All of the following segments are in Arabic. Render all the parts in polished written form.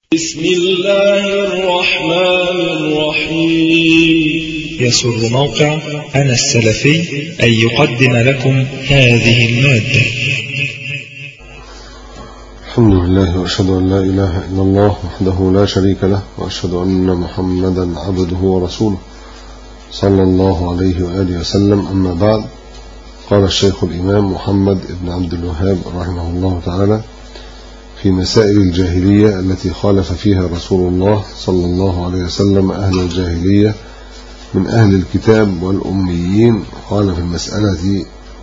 بسم الله الرحمن الرحيم. يسر موقع أنا السلفي أن يقدم لكم هذه المادة. الحمد لله وأشهد أن لا إله إلا الله وحده لا شريك له، وأشهد أن محمدا عبده ورسوله صلى الله عليه وآله وسلم. أما بعد، قال الشيخ الإمام محمد بن عبد الوهاب رحمه الله تعالى في مسائل الجاهلية التي خالف فيها رسول الله صلى الله عليه وسلم أهل الجاهلية من أهل الكتاب والأميين، قال في المسألة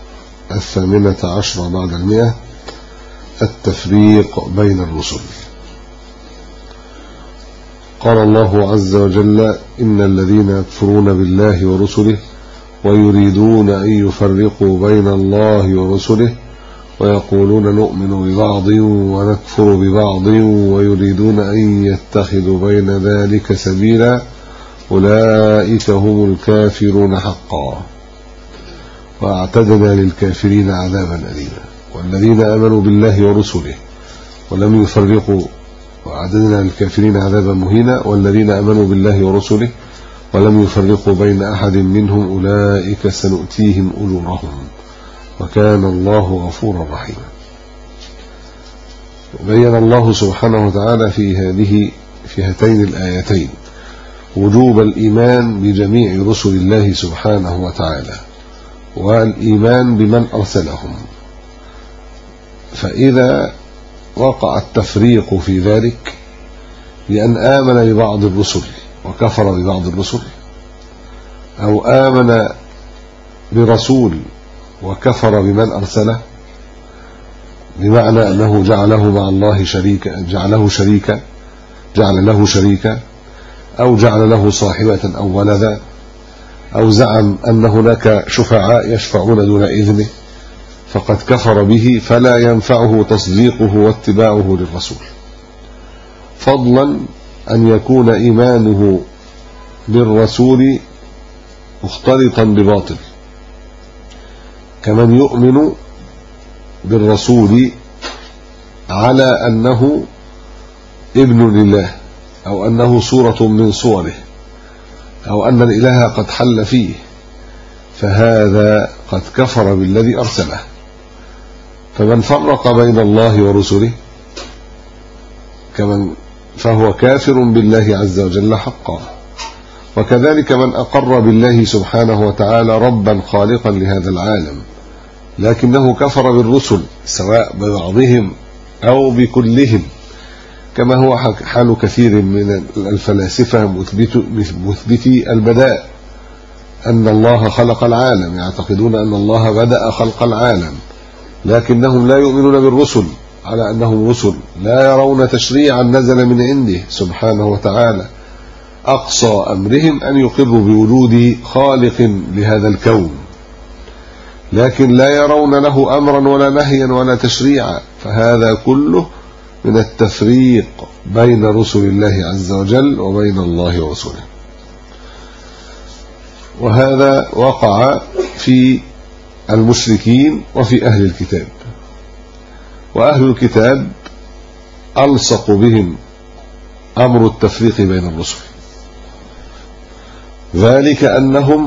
18 بعد 100 التفريق بين الرسل. قال الله عز وجل: إن الذين يكفرون بالله ورسله ويريدون أن يفرقوا بين الله ورسله ويقولون نؤمن ببعض ونكفر ببعض ويريدون أن يتخذوا بين ذلك سبيلا أولئك هم الكافرون حقا وأعتدنا للكافرين عذابا أليما. والذين آمنوا بالله ورسله ولم يفرقوا وأعتدنا للكافرين عذابا مهينا. والذين آمنوا بالله ورسله ولم يفرقوا بين أحد منهم أولئك سنؤتيهم أجورهم وكان الله غفورا رحيما. بين الله سبحانه وتعالى في هاتين الآيتين وجوب الإيمان بجميع رسل الله سبحانه وتعالى والإيمان بمن أرسلهم. فإذا وقع التفريق في ذلك بأن آمن ببعض الرسل وكفر ببعض الرسل، أو آمن برسول وكفر بمن أرسله، بمعنى أنه جعله مع الله شريكا، جعل له شريكا، أو جعل له صاحبة أو ولدا، أو زعم أن هناك شفعاء يشفعون دون إذنه، فقد كفر به، فلا ينفعه تصديقه واتباعه للرسول، فضلا أن يكون إيمانه بالرسول مختلطا بباطل، كمن يؤمن بالرسول على أنه ابن لله، أو أنه صورة من صوره، أو أن الإله قد حل فيه، فهذا قد كفر بالذي أرسله. فمن فرق بين الله ورسله فهو كافر بالله عز وجل حقا. وكذلك من أقر بالله سبحانه وتعالى ربا خالقا لهذا العالم لكنه كفر بالرسل، سواء ببعضهم أو بكلهم، كما هو حال كثير من الفلاسفة مثبتي البداء، أن الله خلق العالم، يعتقدون أن الله بدأ خلق العالم، لكنهم لا يؤمنون بالرسل على أنهم رسل، لا يرون تشريعا نزل من عنده سبحانه وتعالى، أقصى أمرهم أن يقروا بوجود خالق لهذا الكون، لكن لا يرون له أمرا ولا نهيا ولا تشريعا. فهذا كله من التفريق بين رسل الله عز وجل وبين الله ورسوله. وهذا وقع في المشركين وفي أهل الكتاب. وأهل الكتاب ألصق بهم أمر التفريق بين الرسل، ذلك أن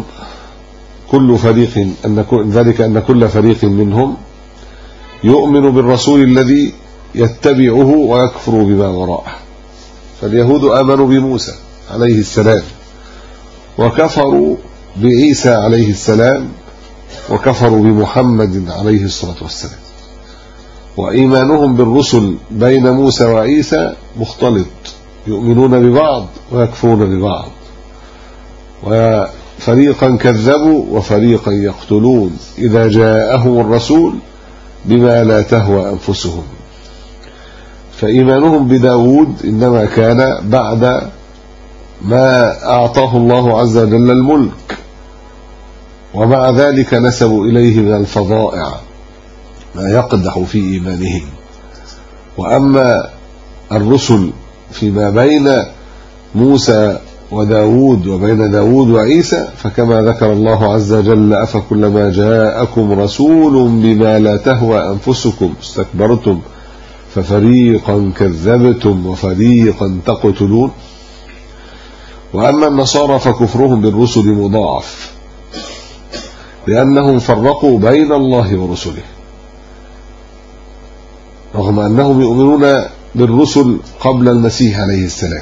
كل فريق منهم يؤمن بالرسول الذي يتبعه ويكفر بما وراءه. فاليهود آمنوا بموسى عليه السلام وكفروا بعيسى عليه السلام وكفروا بمحمد عليه الصلاة والسلام. وإيمانهم بالرسل بين موسى وعيسى مختلط، يؤمنون ببعض ويكفرون ببعض، وفريقا كذبوا وفريقا يقتلون إذا جاءهم الرسول بما لا تهوى أنفسهم. فإيمانهم بداود إنما كان بعد ما أعطاه الله عز وجل الملك، ومع ذلك نسبوا إليه من الفظائع ما يقدح في إيمانهم. وأما الرسل فيما بين موسى وداود وبين داود وعيسى فكما ذكر الله عز وجل: أفكلما جاءكم رسول بما لا تهوى أنفسكم استكبرتم ففريقا كذبتم وفريقا تقتلون. وأما النصارى فكفرهم بالرسل مضاعف، لأنهم فرقوا بين الله ورسله، رغم أنهم يؤمنون بالرسل قبل المسيح عليه السلام،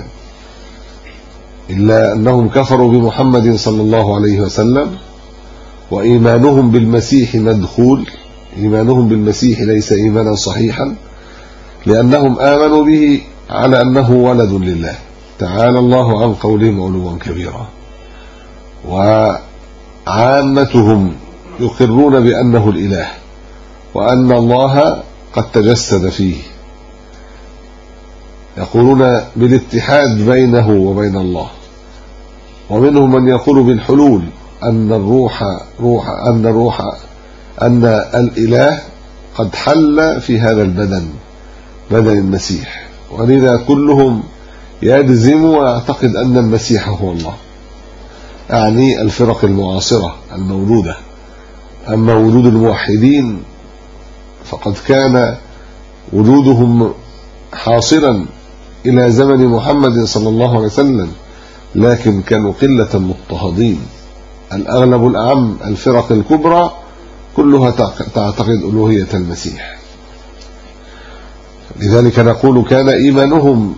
إلا أنهم كفروا بمحمد صلى الله عليه وسلم، وإيمانهم بالمسيح مدخول. إيمانهم بالمسيح ليس إيمانا صحيحا، لأنهم آمنوا به على أنه ولد لله، تعالى الله عن قولهم علوا كبيرا. وعامتهم يقرون بأنه الإله، وأن الله قد تجسد فيه، يقولون بالاتحاد بينه وبين الله. ومنهم من يقول بالحلول، أن الإله قد حل في هذا البدن، بدن المسيح، ولذا كلهم يجزم ويعتقد أن المسيح هو الله، أعني الفرق المعاصرة المولودة. أما وجود الموحدين فقد كان وجودهم حاصلا إلى زمن محمد صلى الله عليه وسلم، لكن كانوا قلة مضطهدين. الأغلب الأعم الفرق الكبرى كلها تعتقد ألوهية المسيح. لذلك نقول كان إيمانهم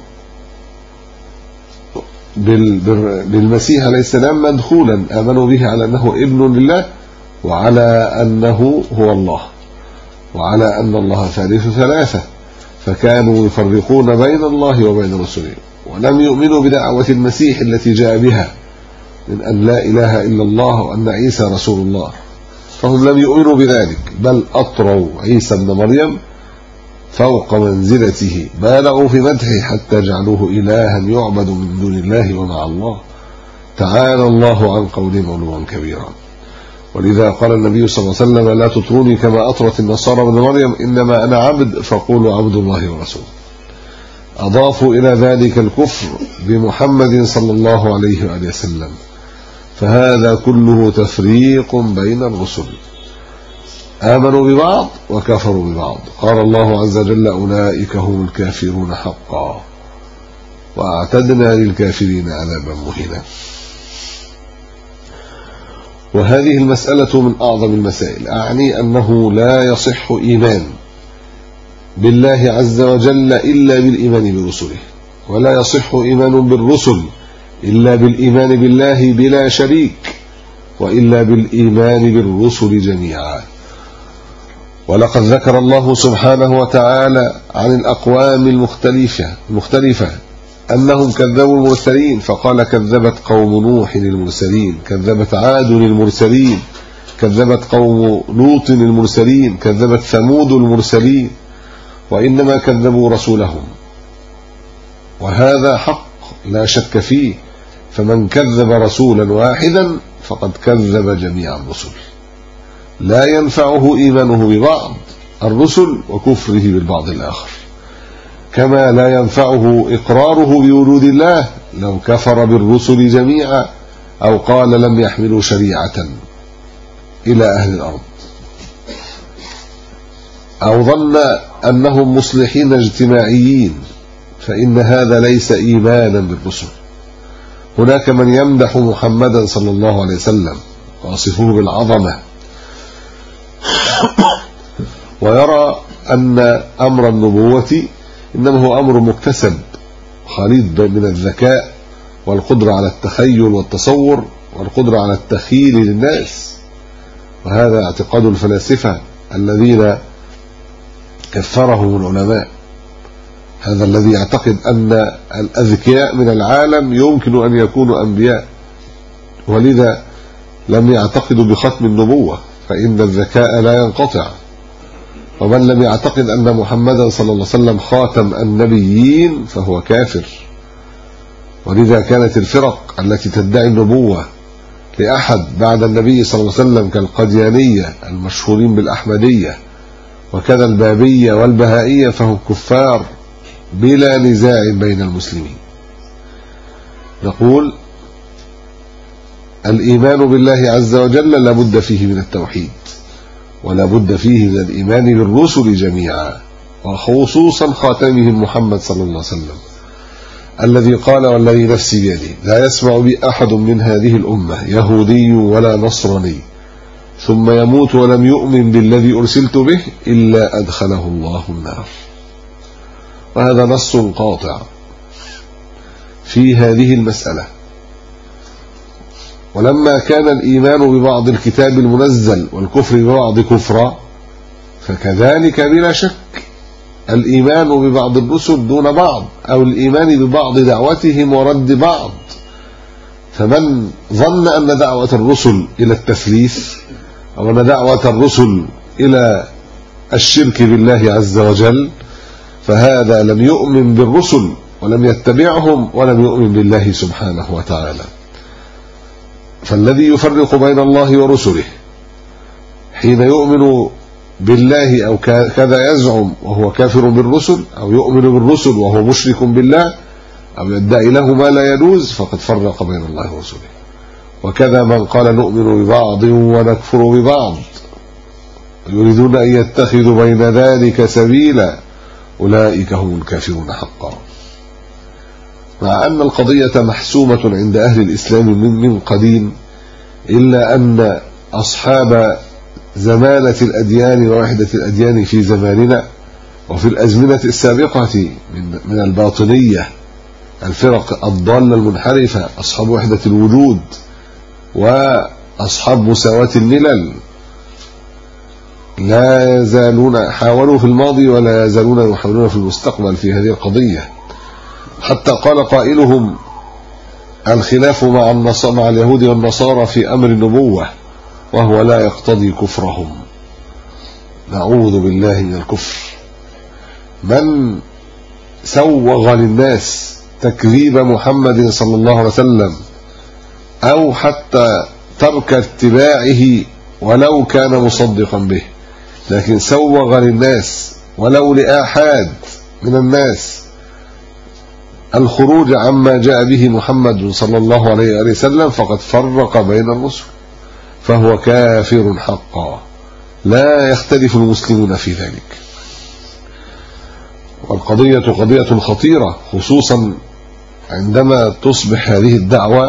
بالمسيح عليه السلام مدخولا، آمنوا به على أنه ابن لله، وعلى أنه هو الله، وعلى أن الله ثالث ثلاثة، فكانوا يفرقون بين الله وبين رسله، ولم يؤمنوا بدعوة المسيح التي جاء بها من أن لا إله إلا الله وأن عيسى رسول الله، فهم لم يؤمنوا بذلك، بل أطروا عيسى بن مريم فوق منزلته، بالغوا في مدحه حتى جعلوه إلها يعبد من دون الله ومع الله، تعالى الله عن قولهم علوا كبيرا. ولذا قال النبي صلى الله عليه وسلم: لا تطروني كما أطرت النصارى ابن مريم، إنما أنا عبد فقولوا عبد الله ورسوله. أضافوا إلى ذلك الكفر بمحمد صلى الله عليه وآله وسلم، فهذا كله تفريق بين الرسل، آمنوا ببعض وكفروا ببعض. قال الله عز وجل: أولئك هم الكافرون حقا وأعتدنا للكافرين عذابا مهينا. وهذه المسألة من أعظم المسائل، أعني أنه لا يصح إيمان بالله عز وجل إلا بالإيمان برسله، ولا يصح إيمان بالرسل إلا بالإيمان بالله بلا شريك، وإلا بالإيمان بالرسل جميعا. ولقد ذكر الله سبحانه وتعالى عن الأقوام المختلفة أنهم كذبوا المرسلين، فقال: كذبت قوم نوح المرسلين، كذبت عاد المرسلين، كذبت قوم لوط المرسلين، كذبت ثمود المرسلين، وإنما كذبوا رسولهم، وهذا حق لا شك فيه. فمن كذب رسولا واحدا فقد كذب جميع الرسل، لا ينفعه إيمانه ببعض الرسل وكفره بالبعض الآخر، كما لا ينفعه إقراره بوجود الله لو كفر بالرسل جميعا، أو قال لم يحملوا شريعة إلى أهل الأرض، أو ظن أنهم مصلحين اجتماعيين، فإن هذا ليس إيمانا بالرسل. هناك من يمدح محمدا صلى الله عليه وسلم ويصفه بالعظمة، ويرى أن أمر النبوة إنما هو أمر مكتسب خليط من الذكاء والقدرة على التخيل والتصور والقدرة على التخيل للناس. وهذا اعتقاد الفلاسفة الذين كفرهم العلماء، هذا الذي يعتقد أن الأذكياء من العالم يمكن أن يكونوا أنبياء، ولذا لم يعتقدوا بختم النبوة، فإن الذكاء لا ينقطع. ومن لم يعتقد أن محمدا صلى الله عليه وسلم خاتم النبيين فهو كافر. ولذا كانت الفرق التي تدعي النبوة لأحد بعد النبي صلى الله عليه وسلم كالقديانية المشهورين بالأحمدية، وكذا البابية والبهائية، فهم كفار بلا نزاع بين المسلمين. نقول: الإيمان بالله عز وجل لا بد فيه من التوحيد، ولا بد فيه من الإيمان بالرسل جميعا، وخصوصا خاتمهم محمد صلى الله عليه وسلم الذي قال والذي نفسي بيده لا يسمع بي أحد من هذه الأمة يهودي ولا نصراني ثم يموت ولم يؤمن بالذي أرسلت به إلا أدخله الله النار. وهذا نص قاطع في هذه المسألة. ولما كان الإيمان ببعض الكتاب المنزل والكفر ببعض كفرا فكذلك بلا شك الإيمان ببعض الرسل دون بعض أو الإيمان ببعض دعوتهم ورد بعض. فمن ظن أن دعوة الرسل إلى التثليث أو أن دعوة الرسل إلى الشرك بالله عز وجل فهذا لم يؤمن بالرسل ولم يتبعهم ولم يؤمن بالله سبحانه وتعالى. فالذي يفرق بين الله ورسله حين يؤمن بالله أو كذا يزعم وهو كافر بالرسل أو يؤمن بالرسل وهو مشرك بالله أو يدعي له ما لا يجوز فقد فرق بين الله ورسله. وكذا من قال نؤمن ببعض ونكفر ببعض يريدون أن يتخذوا بين ذلك سبيلا أولئك هم الكافرون حقا. مع أن القضية محسومة عند أهل الإسلام من قديم إلا أن أصحاب زمانة الأديان ووحدة الأديان في زماننا وفي الأزمنة السابقة من الباطنية الفرق الضالة المنحرفة أصحاب وحدة الوجود وأصحاب مساواة الملل لا يزالون حاولوا في الماضي ولا يزالون يحاولون في المستقبل في هذه القضية، حتى قال قائلهم الخلاف مع اليهود والنصارى في أمر النبوة وهو لا يقتضي كفرهم. نعوذ بالله من الكفر. من سوغ للناس تكذيب محمد صلى الله عليه وسلم أو حتى ترك اتباعه ولو كان مصدقا به، لكن سوغ للناس ولو لآحاد من الناس الخروج عما جاء به محمد صلى الله عليه وسلم فقد فرق بين الرسل فهو كافر حقا لا يختلف المسلمون في ذلك. والقضية قضية خطيرة خصوصا عندما تصبح هذه الدعوة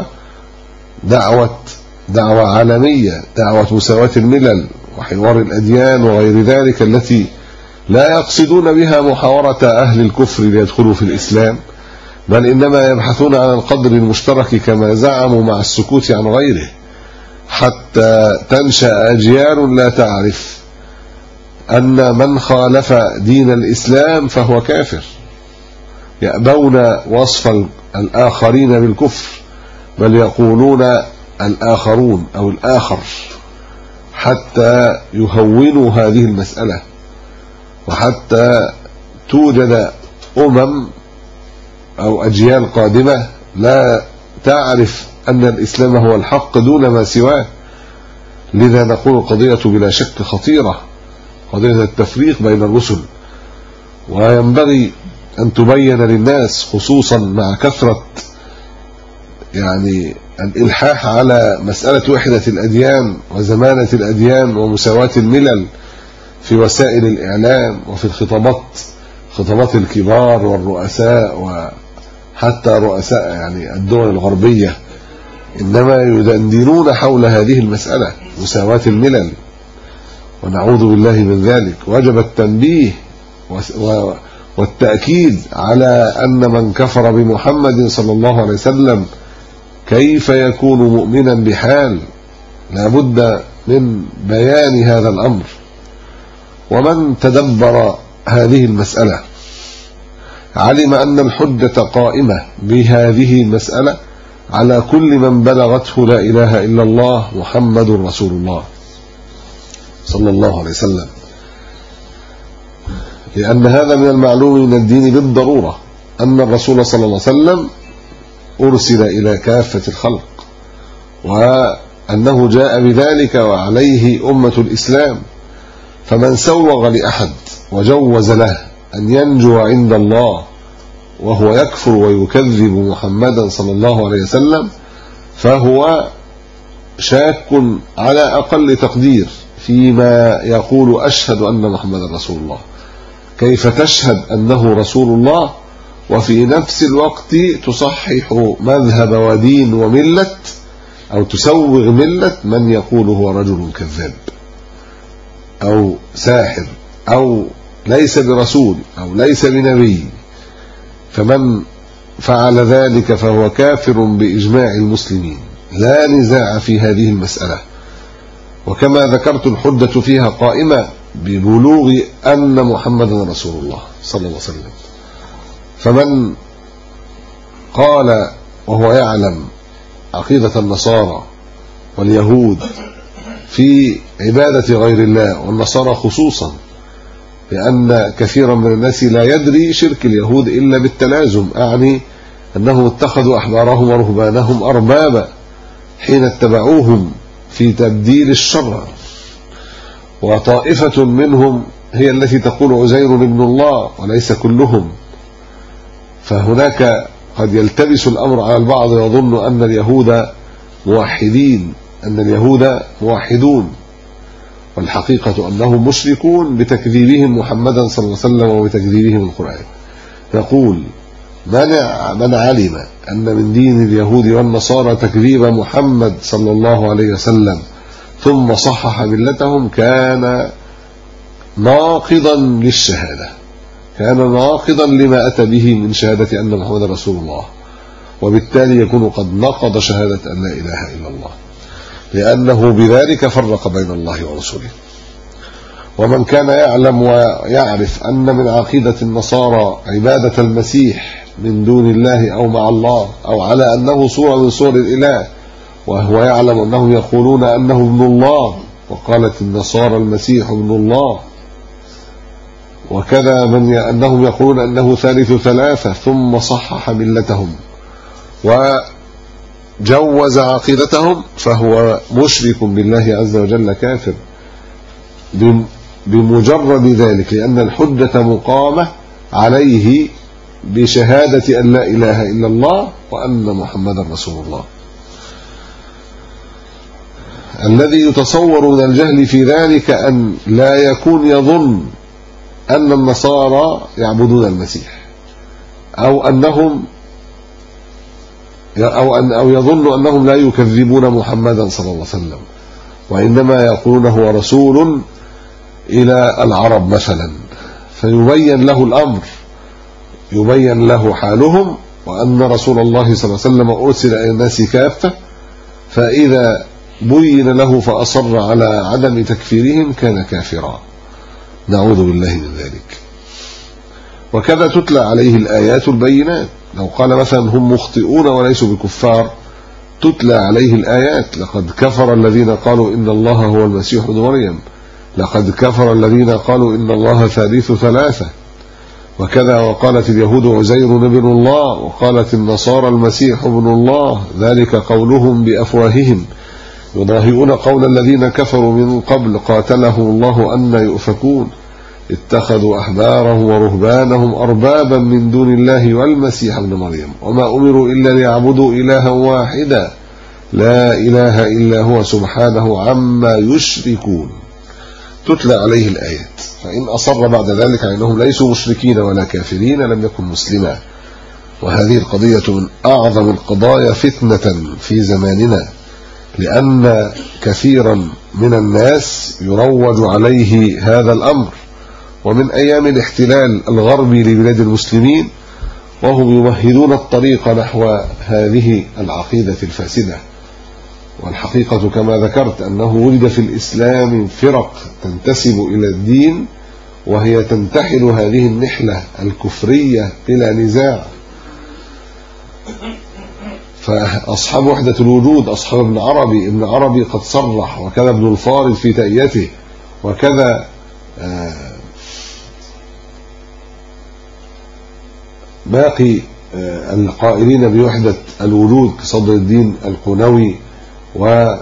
دعوة عالمية، دعوة مساواة الملل وحوار الأديان وغير ذلك التي لا يقصدون بها محاورة أهل الكفر ليدخلوا في الإسلام، بل إنما يبحثون عن القدر المشترك كما زعموا مع السكوت عن غيره، حتى تنشأ أجيال لا تعرف أن من خالف دين الإسلام فهو كافر. يأبون وصف الآخرين بالكفر بل يقولون الآخرون أو الآخر حتى يهونوا هذه المسألة، وحتى توجد أو أجيال قادمة لا تعرف أن الإسلام هو الحق دون ما سواه. لذا نقول القضية بلا شك خطيرة، قضية التفريق بين الرسل، وينبغي أن تبين للناس خصوصا مع كثرة الإلحاح على مسألة وحدة الأديان وزمانة الأديان ومساواة الملل في وسائل الإعلام وفي خطابات الكبار والرؤساء وحتى رؤساء الدول الغربية، إنما يدندنون حول هذه المسألة مساواة الملل، ونعوذ بالله من ذلك. وجب التنبيه والتأكيد على أن من كفر بمحمد صلى الله عليه وسلم كيف يكون مؤمنا بحال، لا بد من بيان هذا الأمر. ومن تدبر هذه المسألة علم أن الحجة قائمة بهذه المسألة على كل من بلغته لا إله إلا الله محمد رسول الله صلى الله عليه وسلم، لأن هذا من المعلوم من الدين بالضرورة أن الرسول صلى الله عليه وسلم أرسل إلى كافة الخلق، وأنه جاء بذلك وعليه أمة الإسلام. فمن سوغ لأحد وجوز له أن ينجو عند الله وهو يكفر ويكذب محمدا صلى الله عليه وسلم فهو شاك على أقل تقدير فيما يقول أشهد أن محمدا رسول الله، كيف تشهد أنه رسول الله وفي نفس الوقت تصحح مذهب ودين وملة أو تسوغ ملة من يقول هو رجل كذاب أو ساحر أو ليس برسول أو ليس بنبي؟ فمن فعل ذلك فهو كافر بإجماع المسلمين، لا نزاع في هذه المسألة. وكما ذكرت الحجة فيها قائمة ببلوغ أن محمدا رسول الله صلى الله عليه وسلم. فمن قال وهو يعلم عقيدة النصارى واليهود في عبادة غير الله، والنصارى خصوصا، لأن كثيرا من الناس لا يدري شرك اليهود إلا بالتلازم، أعني أنهم اتخذوا أحبارهم ورهبانهم أربابا حين اتبعوهم في تبديل الشرع، وطائفة منهم هي التي تقول عزير ابن الله وليس كلهم. فهناك قد يلتبس الأمر على البعض ويظن أن اليهود موحدين، أن اليهود موحدون، والحقيقة أنهم مشركون بتكذيبهم محمدا صلى الله عليه وسلم وبتكذيبهم القرآن. يقول من علم أن من دين اليهود والنصارى تكذيب محمد صلى الله عليه وسلم ثم صحح ملتهم كان ناقضا للشهادة، كان ناقضا لما أتى به من شهادة أن محمد رسول الله، وبالتالي يكون قد نقض شهادة أن لا إله إلا الله، لأنه بذلك فرق بين الله ورسوله. ومن كان يعلم ويعرف أن من عقيدة النصارى عبادة المسيح من دون الله أو مع الله أو على أنه صورة من صور الإله، وهو يعلم أنهم يقولون أنه ابن الله، وقالت النصارى المسيح ابن الله، وكذا من أنهم يقولون أنه ثالث ثلاثة، ثم صحح ملتهم وجوز عقيدتهم، فهو مشرك بالله عز وجل كافر بمجرد ذلك، لأن الحجة مقامة عليه بشهادة أن لا إله إلا الله وأن محمد رسول الله. الذي يتصور من الجهل في ذلك أن لا يكون يظن أن النصارى يعبدون المسيح، أو يظن أنهم لا يكذبون محمدا صلى الله عليه وسلم، وإنما يقولون هو رسول إلى العرب مثلا، فيبين له الأمر، يبين له حالهم، وأن رسول الله صلى الله عليه وسلم أرسل إلى الناس كافة، فإذا بين له فأصر على عدم تكفيرهم كان كافرا، نعوذ بالله من ذلك. وكذا تتلى عليه الآيات البينات، لو قال مثلا هم مخطئون وليسوا بكفار تتلى عليه الآيات، لقد كفر الذين قالوا إن الله هو المسيح ابن مريم، لقد كفر الذين قالوا إن الله ثالث ثلاثة، وكذا وقالت اليهود عزير ابن الله، وقالت النصارى المسيح ابن الله، ذلك قولهم بأفواههم يضاهئون قول الذين كفروا من قبل قاتلهم الله أن يؤفكون، اتخذوا أحبارهم ورهبانهم أربابا من دون الله والمسيح ابن مريم وما أمروا إلا ليعبدوا إلها واحدا لا إله إلا هو سبحانه عما يشركون. تتلى عليه الآيات، فإن أصر بعد ذلك أنهم ليسوا مشركين ولا كافرين لم يكن مسلما. وهذه القضية من أعظم القضايا فتنة في زماننا، لأن كثيرا من الناس يروج عليه هذا الأمر، ومن أيام الاحتلال الغربي لبلاد المسلمين وهم يمهدون الطريق نحو هذه العقيدة الفاسدة. والحقيقة كما ذكرت أنه ولد في الإسلام فرق تنتسب إلى الدين وهي تنتحل هذه النحلة الكفرية بلا نزاع. فأصحاب وحدة الوجود أصحاب ابن عربي قد صرح، وكذا ابن الفارض في تأيته، وكذا باقي القائلين بوحدة الوجود كصدر الدين القنوي وجلال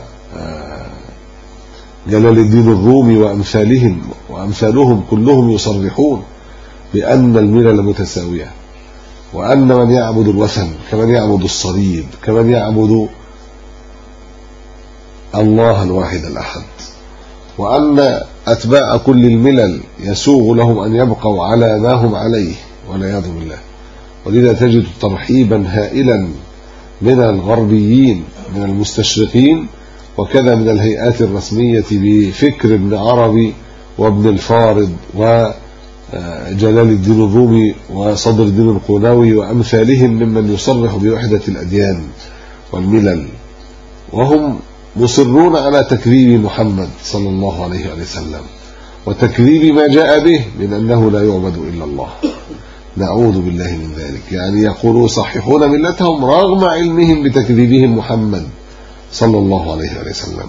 الدين الرومي وأمثالهم كلهم يصرحون بأن الملل متساوية، وأن من يعبد الوثن كمن يعبد الصليب كمن يعبد الله الواحد الأحد، وأن أتباع كل الملل يسوغ لهم أن يبقوا على ما هم عليه والعياذ بالله. ولذا تجد ترحيبا هائلا من الغربيين من المستشرقين وكذا من الهيئات الرسمية بفكر ابن عربي وابن الفارض وجلال الدين الرومي وصدر الدين القوناوي وأمثالهم ممن يصرح بوحدة الأديان والملل، وهم مصرون على تكذيب محمد صلى الله عليه وسلم وتكذيب ما جاء به من أنه لا يعبد إلا الله. نعوذ بالله من ذلك. يعني يقولوا صححون ملتهم رغم علمهم بتكذيبهم محمد صلى الله عليه وسلم.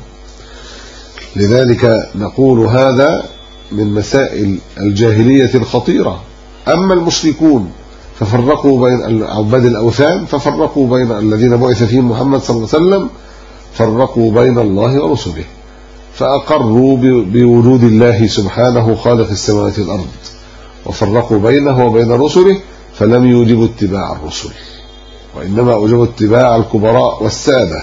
لذلك نقول هذا من مسائل الجاهلية الخطيرة. أما المشركون ففرقوا بين عباد الأوثان، ففرقوا بين الذين بعث فيهم محمد صلى الله عليه وسلم، فرقوا بين الله ورسله، فأقروا بوجود الله سبحانه خالق السماوات والأرض، وفرقوا بينه وبين رسله، فلم يوجبوا اتباع الرسل، وإنما أوجبوا اتباع الكبراء والسادة،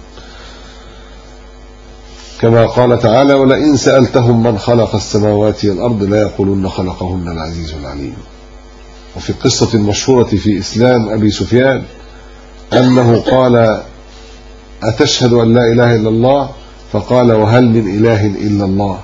كما قال تعالى: ولئن سألتهم من خلق السماوات والأرض لا يقولون خلقهن العزيز العليم. وفي القصة المشهورة في إسلام أبي سفيان أنه قال: أتشهد أن لا إله إلا الله؟ فقال: وهل من إله إلا الله؟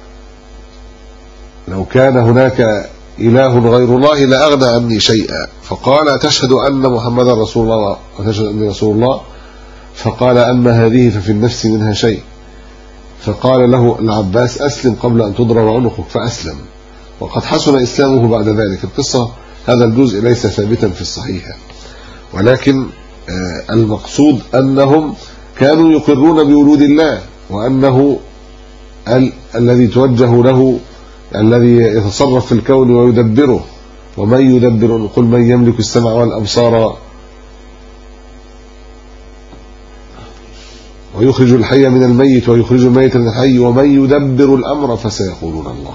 لو كان هناك إله غير الله لأغنى عني شيئا. فقال: أتشهد أن محمدا رسول الله وتشهد أني رسول الله؟ فقال: أما هذه ففي النفس منها شيء. فقال له العباس: أسلم قبل أن تضرب عنقك، فأسلم، وقد حسن إسلامه بعد ذلك. القصة هذا الجزء ليس ثابتا في الصحيحة، ولكن المقصود أنهم كانوا يقرون بوجود الله، وأنه الذي توجه له، الذي يتصرف في الكون ويدبره. ومن يدبر، قل من يملك السمع والأبصار ويخرج الحي من الميت ويخرج الميت من الحي ومن يدبر الأمر فسيقولون الله.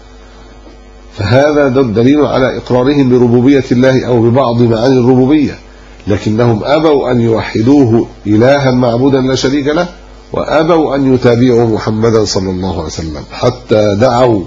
فهذا دليل على إقرارهم بربوبية الله أو ببعض معاني الربوبية، لكنهم أبوا أن يوحدوه إلها معبودا لا شريك له، وأبوا أن يتابعوا محمدا صلى الله عليه وسلم، حتى دعوا: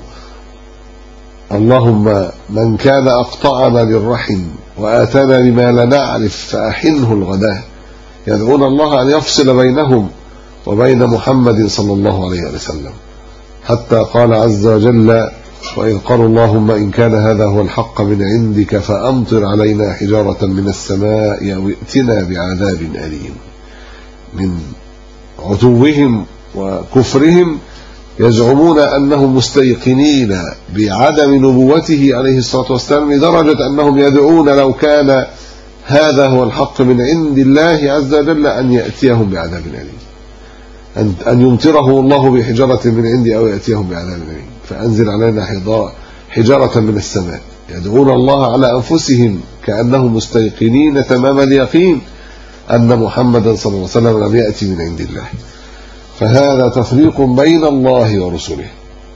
اللهم من كان أقطعنا للرحم وآتانا بما لا نعرف فأحنه الغداء. يدعون الله أن يفصل بينهم وبين محمد صلى الله عليه وسلم، حتى قال عز وجل: وإذ قالوا اللهم إن كان هذا هو الحق من عندك فأمطر علينا حجارة من السماء أو ائتنا بعذاب أليم. من عتوهم وكفرهم يزعمون أنهم مستيقنين بعدم نبوته عليه الصلاة والسلام، لدرجة أنهم يدعون لو كان هذا هو الحق من عند الله عز وجل أن يأتيهم بعذاب أليم، أن يمطره الله بحجارة من عندي أو يأتيهم بعذاب أليم، فأنزل علينا حجارة من السماء. يدعون الله على أنفسهم كأنهم مستيقنين تمام اليقين أن محمدا صلى الله عليه وسلم لم يأتي من عند الله. فهذا تفريق بين الله ورسله.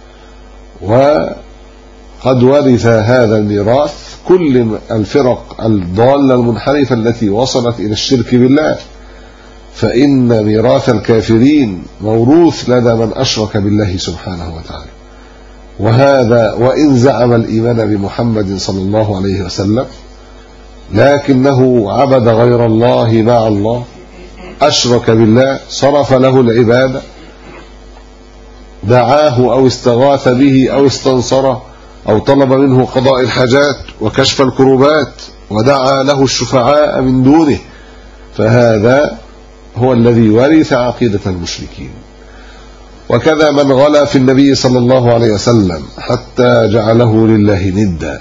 وقد ورث هذا الميراث كل الفرق الضالة المنحرفة التي وصلت إلى الشرك بالله، فإن ميراث الكافرين موروث لدى من أشرك بالله سبحانه وتعالى. وهذا وإن زعم الإيمان بمحمد صلى الله عليه وسلم، لكنه عبد غير الله مع الله، أشرك بالله، صرف له العبادة، دعاه أو استغاث به أو استنصره أو طلب منه قضاء الحاجات وكشف الكروبات، ودعا له الشفعاء من دونه، فهذا هو الذي ورث عقيدة المشركين. وكذا من غلا في النبي صلى الله عليه وسلم حتى جعله لله ندا،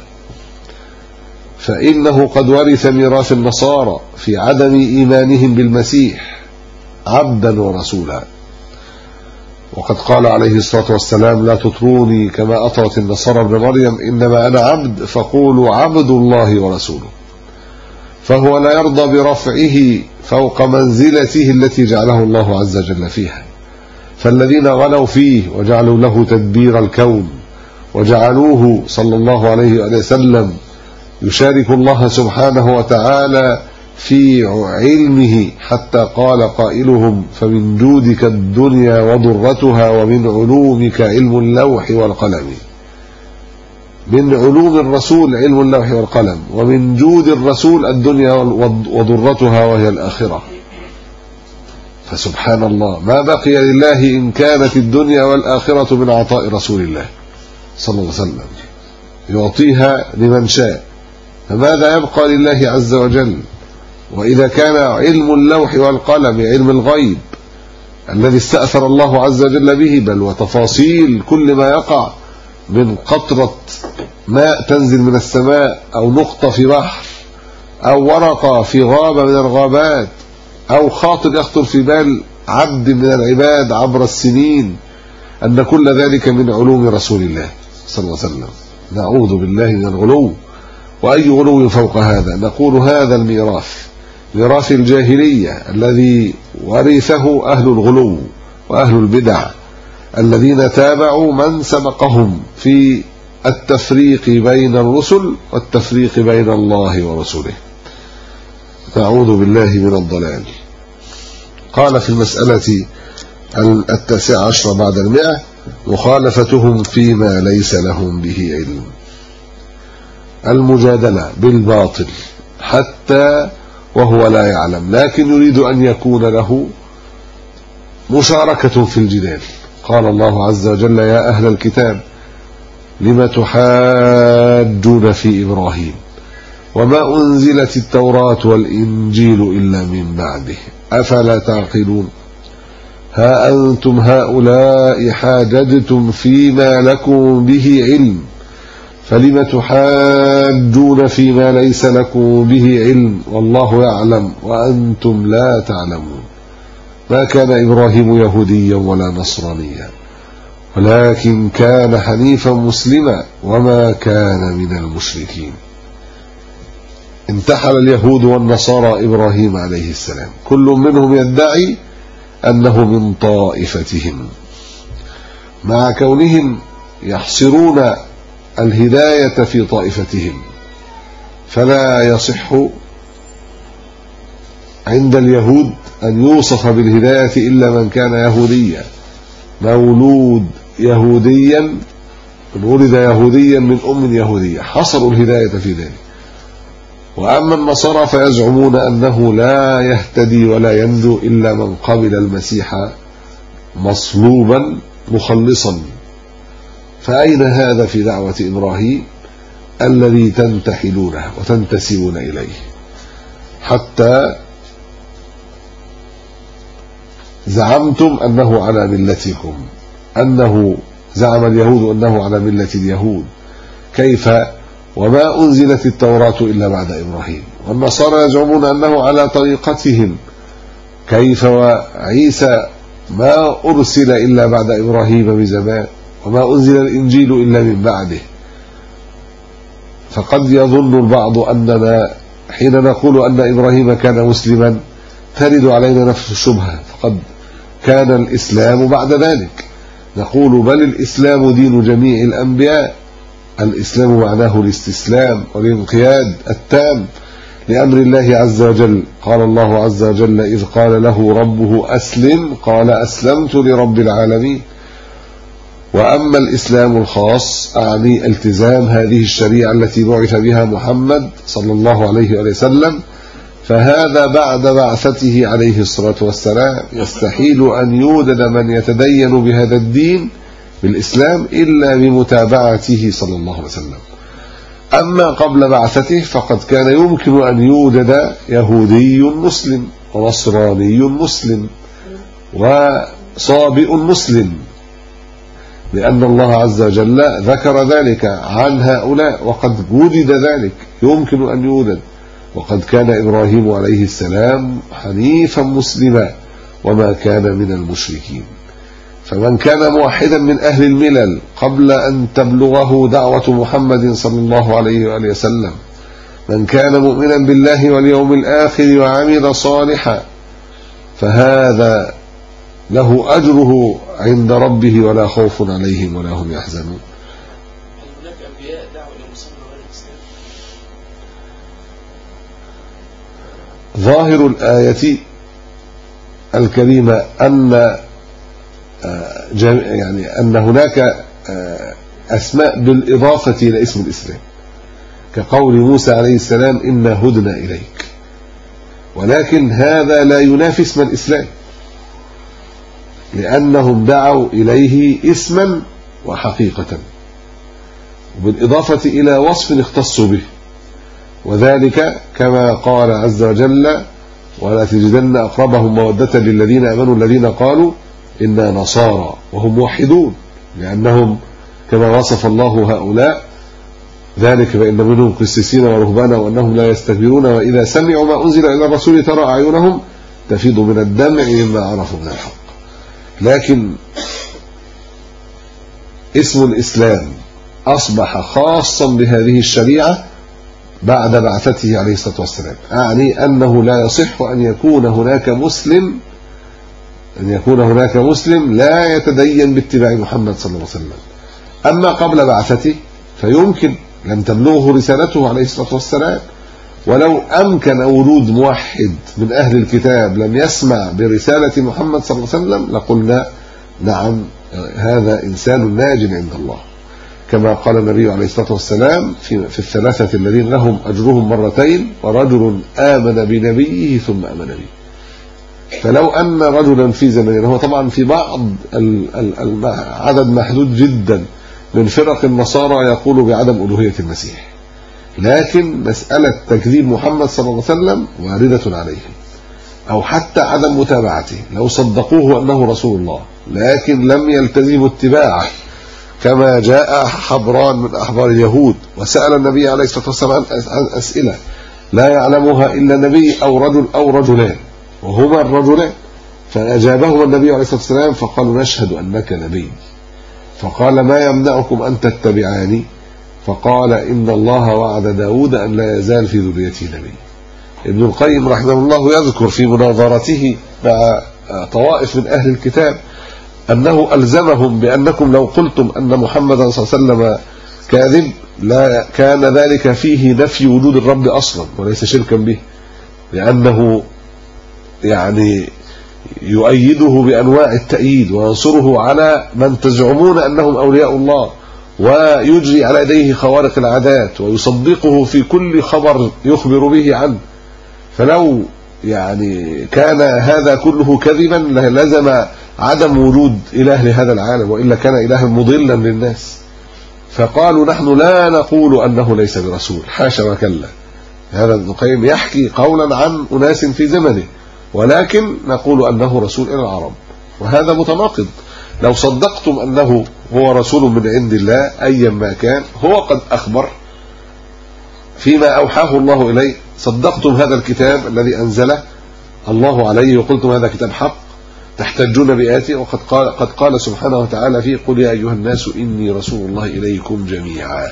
فإنه قد ورث ميراث النصارى في عدم إيمانهم بالمسيح عبدا ورسولا. وقد قال عليه الصلاة والسلام: لا تطروني كما أطرت النصارى ابن مريم، إنما أنا عبد فقولوا عبد الله ورسوله. فهو لا يرضى برفعه فوق منزلته التي جعله الله عز وجل فيها. فالذين غلوا فيه وجعلوا له تدبير الكون وجعلوه صلى الله عليه وسلم يشارك الله سبحانه وتعالى في علمه حتى قال قائلهم فمن جودك الدنيا وضرتها ومن علومك علم اللوح والقلم. من علوم الرسول علم اللوح والقلم، ومن جود الرسول الدنيا وضرتها وهي الآخرة. فسبحان الله ما بقي لله إن كانت الدنيا والآخرة من عطاء رسول الله صلى الله عليه وسلم يعطيها لمن شاء، فماذا يبقى لله عز وجل؟ وإذا كان علم اللوح والقلم علم الغيب الذي استأثر الله عز وجل به، بل وتفاصيل كل ما يقع من قطرة ماء تنزل من السماء أو نقطة في بحر أو ورقة في غابة من الغابات أو خاطر يخطر في بال عبد من العباد عبر السنين، أن كل ذلك من علوم رسول الله صلى الله عليه وسلم. نعوذ بالله من الغلو، وأي غلو فوق هذا. نقول هذا الميراث ميراث الجاهلية الذي ورثه أهل الغلو وأهل البدع الذين تابعوا من سبقهم في التفريق بين الرسل والتفريق بين الله ورسوله. نعوذ بالله من الضلال. قال في المسألة 19 بعد 100: مخالفتهم فيما ليس لهم به علم. المجادلة بالباطل حتى وهو لا يعلم، لكن يريد أن يكون له مشاركة في الجدال. قال الله عز وجل: يا أهل الكتاب لم تحاجون في إبراهيم وما أنزلت التوراة والإنجيل إلا من بعده أفلا تعقلون. ها أنتم هؤلاء حاججتم فيما لكم به علم فلم تحاجون فيما ليس لكم به علم والله يعلم وأنتم لا تعلمون. ما كان إبراهيم يهوديا ولا نصرانيا ولكن كان حنيفا مسلما وما كان من المشركين. انتحل اليهود والنصارى إبراهيم عليه السلام، كل منهم يدعي أنه من طائفتهم، مع كونهم يحصرون الهداية في طائفتهم، فلا يصح عند اليهود أن يوصف بالهداية إلا من كان يهوديا، مولود يهوديا، ولد يهوديا من أم يهودية، حصروا الهداية في ذلك. وأما النصارى فيزعمون أنه لا يهتدي ولا ينجو إلا من قبل المسيح مصلوبا مخلصا. فأين هذا في دعوة إبراهيم الذي تنتحلونه وتنتسبون إليه؟ حتى زعمتم أنه على ملتكم، أنه زعم اليهود أنه على ملة اليهود، كيف وما أنزلت التوراة إلا بعد إبراهيم؟ والنصارى يزعمون أنه على طريقتهم، كيف وعيسى ما أرسل إلا بعد إبراهيم بزمان وما أنزل الإنجيل إلا من بعده. فقد يظن البعض أننا حين نقول أن إبراهيم كان مسلما ترد علينا نفس الشبهة، فقد كان الإسلام بعد ذلك. نقول بل الإسلام دين جميع الأنبياء، الإسلام معناه الاستسلام والانقياد التام لأمر الله عز وجل. قال الله عز وجل: إذ قال له ربه أسلم قال أسلمت لرب العالمين. وأما الإسلام الخاص أعني التزام هذه الشريعة التي بعث بها محمد صلى الله عليه وسلم، فهذا بعد بعثته عليه الصلاة والسلام. يستحيل أن يوجد من يتدين بهذا الدين بالإسلام إلا بمتابعته صلى الله عليه وسلم. أما قبل بعثته فقد كان يمكن أن يوجد يهودي مسلم ونصراني مسلم وصابئ مسلم، لأن الله عز وجل ذكر ذلك عن هؤلاء، وقد وجد ذلك، يمكن أن يوجد. وقد كان إبراهيم عليه السلام حنيفا مسلما وما كان من المشركين. فمن كان موحدا من أهل الملل قبل أن تبلغه دعوة محمد صلى الله عليه وآله وسلم، من كان مؤمنا بالله واليوم الآخر وعمل صالحا، فهذا له أجره عند ربه ولا خوف عليهم ولا هم يحزنون. هناك أنبياء دعوا إلى مسلم غير الإسلام؟ ظاهر الآية الكريمة أن هناك أسماء بالإضافة إلى اسم الإسلام، كقول موسى عليه السلام إنا هدنا إليك، ولكن هذا لا ينافي اسم الإسلام، لأنهم دعوا إليه اسما وحقيقة بالإضافة إلى وصف اختصوا به، وذلك كما قال عز وجل ولا تجدن أقربهم مودة للذين آمنوا الذين قالوا إنا نصارى وهم موحدون، لأنهم كما وصف الله هؤلاء ذلك بأن منهم قسيسين ورهبانا وأنهم لا يستكبرون وإذا سمعوا ما أنزل إلى الرسول ترى أعينهم تفيض من الدمع مما عرفوا من الحق. لكن اسم الإسلام أصبح خاصا بهذه الشريعة بعد بعثته عليه الصلاة والسلام، أعني أنه لا يصح أن يكون هناك مسلم لا يتدين باتباع محمد صلى الله عليه وسلم. أما قبل بعثته فيمكن، لم تبلغه رسالته عليه الصلاة والسلام، ولو أمكن وجود موحد من أهل الكتاب لم يسمع برسالة محمد صلى الله عليه وسلم لقلنا نعم هذا إنسان ناج عند الله، كما قال النبي عليه الصلاة والسلام في الثلاثة الذين لهم أجرهم مرتين ورجل آمن بنبيه ثم آمن به. فلو أن رجلا في زمننا، هو طبعا في بعض عدد محدود جدا من فرق النصارى يقول بعدم ألوهية المسيح، لكن مسألة تكذيب محمد صلى الله عليه وسلم واردة عليهم، أو حتى عدم متابعته، لو صدقوه أنه رسول الله لكن لم يلتزموا اتباعه، كما جاء حبران من أحبار اليهود وسأل النبي عليه الصلاة والسلام عن أسئلة لا يعلمها إلا نبي أو رجل أو رجلان، وهما الرجلان، فأجابهما النبي عليه الصلاة والسلام فقالوا نشهد أنك نبي، فقال ما يمنعكم أن تتبعاني؟ فقال إن الله وعد داود أن لا يزال في ذريته نبي. ابن القيم رحمه الله يذكر في مناظرته مع طوائف من أهل الكتاب أنه ألزمهم بأنكم لو قلتم أن محمدا صلى الله عليه وسلم كاذب لا كان ذلك فيه نفي وجود الرب أصلا وليس شركا به، لأنه يعني يؤيده بأنواع التأييد وينصره على من تزعمون أنهم أولياء الله، ويجري على يديه خوارق العادات ويصدقه في كل خبر يخبر به عنه. فلو يعني كان هذا كله كذبا لازم عدم وجود إله لهذا العالم، وإلا كان إلها مضلا للناس. فقالوا نحن لا نقول أنه ليس برسول، حاشا وكلا. هذا ابن القيم يحكي قولا عن أناس في زمنه، ولكن نقول أنه رسول إلى العرب، وهذا متناقض. لو صدقتم أنه هو رسول من عند الله أيا ما كان، هو قد أخبر فيما أوحاه الله إليه، صدقتم هذا الكتاب الذي أنزله الله عليه وقلتم هذا كتاب حق تحتجون بآياته، وقد قال سبحانه وتعالى فيه قل يا أيها الناس إني رسول الله إليكم جميعا.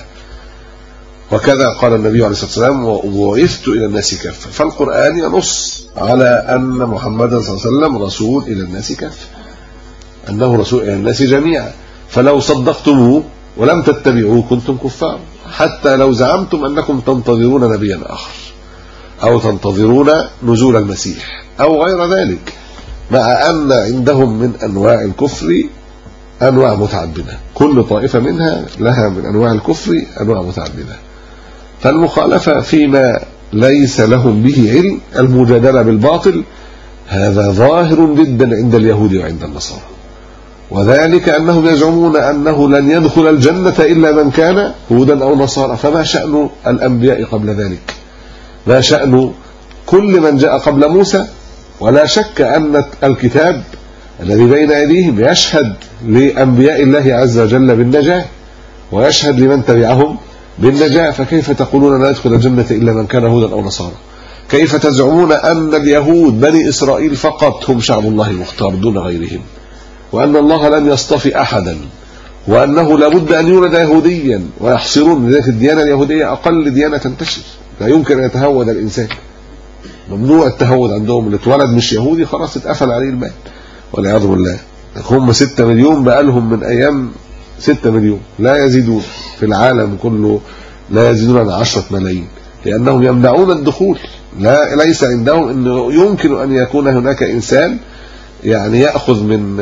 وكذا قال النبي عليه الصلاة والسلام وبعثت إلى الناس كافة. فالقرآن ينص على أن محمدا صلى الله عليه وسلم رسول إلى الناس كافة، أنه رسول إلى الناس جميعا. فلو صدقتموه ولم تتبعوه كنتم كفار، حتى لو زعمتم أنكم تنتظرون نبيا آخر أو تنتظرون نزول المسيح أو غير ذلك، مع أن عندهم من أنواع الكفر أنواع متعددة، كل طائفة منها لها من أنواع الكفر أنواع متعددة. فالمخالفة فيما ليس لهم به علم، المجادلة بالباطل، هذا ظاهر جدا عند اليهود وعند النصارى، وذلك أنهم يزعمون أنه لن يدخل الجنة إلا من كان هودا أو نصارى. فما شأن الأنبياء قبل ذلك؟ ما شأن كل من جاء قبل موسى؟ ولا شك أن الكتاب الذي بين أيديهم يشهد لأنبياء الله عز وجل بالنجاة، ويشهد لمن تبعهم بالنجاة. فكيف تقولون لا يدخل الجنة إلا من كان هودا أو نصارى؟ كيف تزعمون أن اليهود بني إسرائيل فقط هم شعب الله المختار دون غيرهم، وأن الله لم يصطفي أحدا، وأنه لابد أن يولد يهوديا ويحصرون لذلك الديانة اليهودية أقل ديانة تنتشر، لا يمكن أن يتهود الإنسان، ممنوع التهود عندهم، اللي اتولد مش يهودي خلاص اتقفل عليه الباب والعياذ بالله. هم 6 مليون بقالهم من أيام 6 مليون لا يزيدون في العالم كله، لا يزيدون عن 10 ملايين، لأنهم يمنعون الدخول ليس عندهم انه يمكن ان يكون هناك انسان يعني ياخذ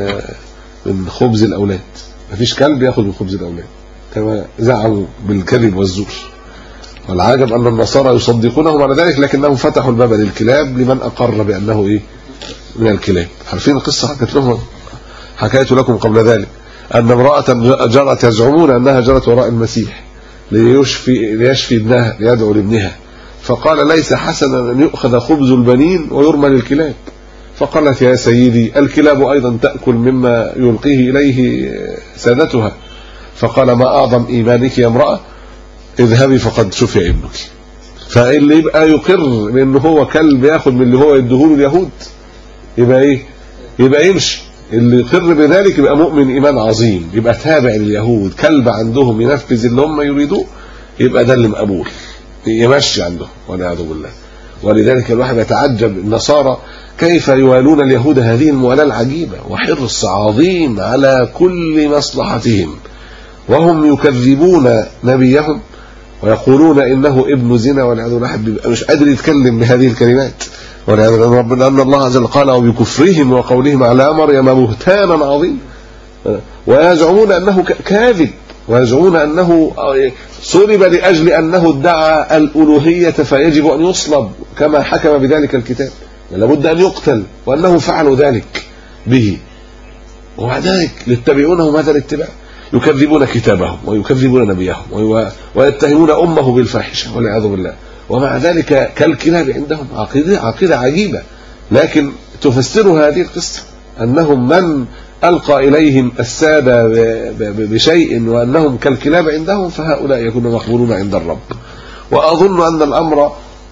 من خبز الاولاد. مفيش كلب ياخذ من خبز الاولاد كما زعموا بالكذب والزور. والعجب ان النصارى يصدقونهم على ذلك، لكنهم فتحوا الباب للكلاب لمن اقر بانه ايه من الكلاب. عارفين القصه حكيت لكم قبل ذلك ان امراه جرت يزعمون انها جرت وراء المسيح ليشفي ابنها، ليدعو لابنها، فقال ليس حسنا ان يؤخذ خبز البنين ويرمى للكلاب. فقالت يا سيدي الكلاب ايضا تاكل مما يلقيه اليه سادتها. فقال ما اعظم ايمانك يا امراه، اذهبي فقد شفي ابنك. فاللي يبقى يقر بانه هو كلب ياخذ من اللي هو يديهوله اليهود يبقى ايه؟ يبقى يمشي. اللي يقر بذلك يبقى مؤمن ايمان عظيم، يبقى تابع لليهود، كلب عندهم ينفذ اللي هم يريدوه، يبقى ده اللي مقبول، يمشي عندهم والعياذ بالله. ولذلك الواحد يتعجب النصارى كيف يوالون اليهود هذه الموالاه العجيبه وحرص عظيم على كل مصلحتهم، وهم يكذبون نبيهم ويقولون انه ابن زنا والعياذ بالله. مش قادر يتكلم بهذه الكلمات والعياذ بالله. ربنا ان الله عز وجل قال وبكفرهم وقولهم على مريم بهتانا عظيما، ويزعمون انه كاذب، ويزعمون انه صلب لاجل انه ادعى الالوهيه فيجب ان يصلب كما حكم بذلك الكتاب، لابد ان يقتل، وانه فعلوا ذلك به. ومع ذلك يتبعونه هذا الاتباع، يكذبون كتابهم ويكذبون نبيهم ويتهمون امه بالفاحشه والعياذ بالله. ومع ذلك كالكلاب عندهم عقيده عجيبه، لكن تفسر هذه القصه انهم من القى اليهم الساده بشيء وانهم كالكلاب عندهم، فهؤلاء يكونون مقبولون عند الرب. واظن ان الامر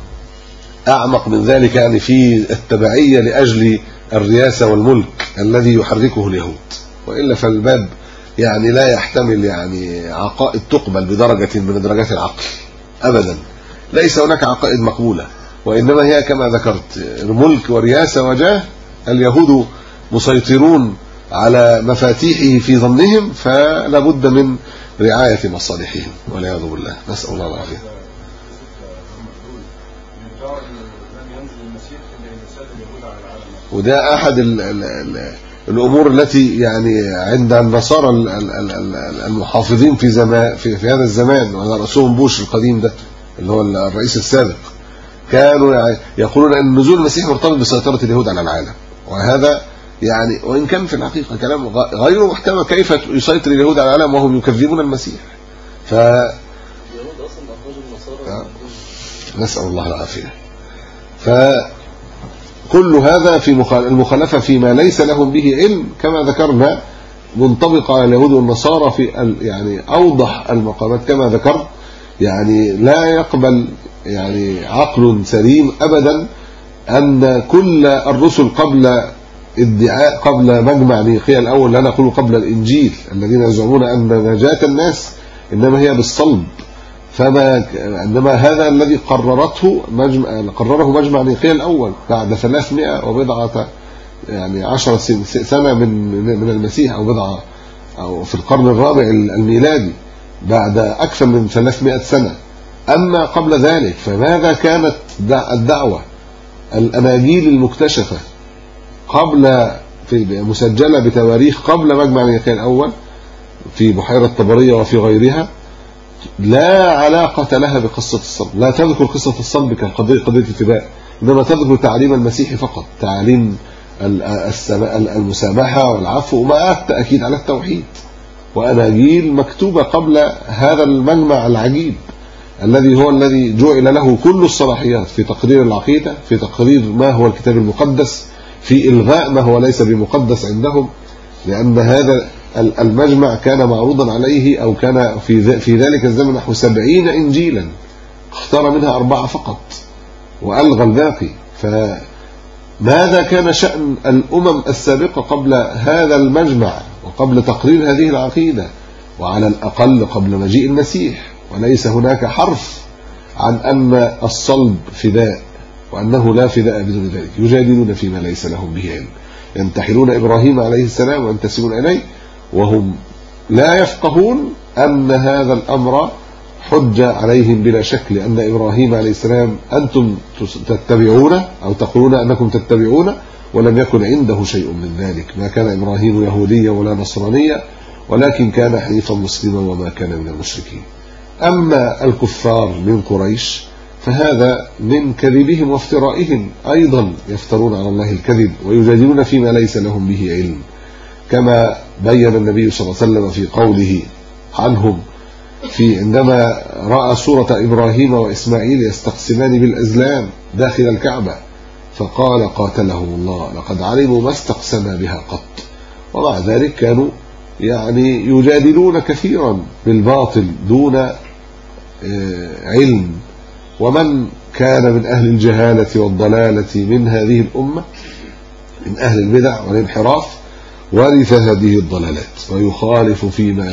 اعمق من ذلك، يعني في التبعيه لاجل الرياسه والملك الذي يحركه اليهود، والا فالباب يعني لا يحتمل يعني عقائد تقبل بدرجه من درجات العقل ابدا. ليس هناك عقائد مقبوله، وانما هي كما ذكرت ملك ورياسه وجاه. اليهود مسيطرون على مفاتيحه في ظنهم، فلا بد من رعايه مصالحهم والعياذ بالله. نسال الله العافيه. وده احد الامور التي يعني عند النصارى المحافظين في هذا الزمان، وعلى راسهم بوش القديم ده اللي هو الرئيس السابق، كانوا يقولون ان نزول المسيح مرتبط بسيطره اليهود على العالم. وهذا يعني وان كان في الحقيقه كلام غير محتمل، كيف يسيطر اليهود على العالم وهم يكذبون المسيح؟ اليهود اصلا اخرجوا النصارى. نسال الله العافيه. فكل هذا في المخالفه فيما ليس لهم به علم كما ذكرنا، منطبق على اليهود والنصارى في يعني اوضح المقامات كما ذكرت. يعني لا يقبل يعني عقل سليم ابدا ان كل الرسل قبل مجمع نيقيا الاول، لا نقول قبل الانجيل، الذين يزعمون ان نجاة الناس انما هي بالصلب، انما هذا الذي قرره مجمع نيقيا الاول بعد 300 وبضعه يعني 10 سنه من المسيح، او بضعه او في القرن الرابع الميلادي، بعد اكثر من 300 سنه. اما قبل ذلك فماذا كانت الدعوه؟ الاناجيل المكتشفه قبل مسجله بتواريخ قبل مجمع نيقيا الاول في بحيره طبريه وفي غيرها، لا علاقه لها بقصه الصلب، لا تذكر قصه الصلب كقضيه اتباع، انما تذكر تعليم المسيح فقط، تعليم المسامحه والعفو وما التاكيد على التوحيد. واناجيل مكتوبه قبل هذا المجمع العجيب الذي جعل له كل الصلاحيات في تقرير العقيده، في تقرير ما هو الكتاب المقدس، في إلغاء ما هو ليس بمقدس عندهم، لأن هذا المجمع كان معروضا عليه، أو كان في ذلك الزمن نحو 70 إنجيلا، اختار منها 4 فقط وألغى الباقي. فماذا كان شأن الأمم السابقة قبل هذا المجمع وقبل تقرير هذه العقيدة، وعلى الأقل قبل مجيء المسيح؟ وليس هناك حرف عن أن الصلب فداء، وأنه لا فداء بدون ذلك. يجادلون فيما ليس لهم به علم، ينتحلون إبراهيم عليه السلام وينتسبون إليه وهم لا يفقهون أن هذا الأمر حجة عليهم بلا شك، لأن إبراهيم عليه السلام أنتم تتبعون أو تقولون أنكم تتبعون، ولم يكن عنده شيء من ذلك. ما كان إبراهيم يهوديا ولا نصرانيا، ولكن كان حنيفا مسلما وما كان من المشركين. أما الكفار من قريش فهذا من كذبهم وافترائهم، أيضا يفترون على الله الكذب ويجادلون فيما ليس لهم به علم، كما بين النبي صلى الله عليه وسلم في قوله عنهم في عندما رأى سورة إبراهيم وإسماعيل يستقسمان بالأزلام داخل الكعبة، فقال قاتلهم الله لقد علموا ما استقسم بها قط. ومع ذلك كانوا يعني يجادلون كثيرا بالباطل دون علم. ومن كان من أهل الجهالة والضلالة من هذه الأمة من أهل البدع والانحراف ورث هذه الضلالات ويخالف فيما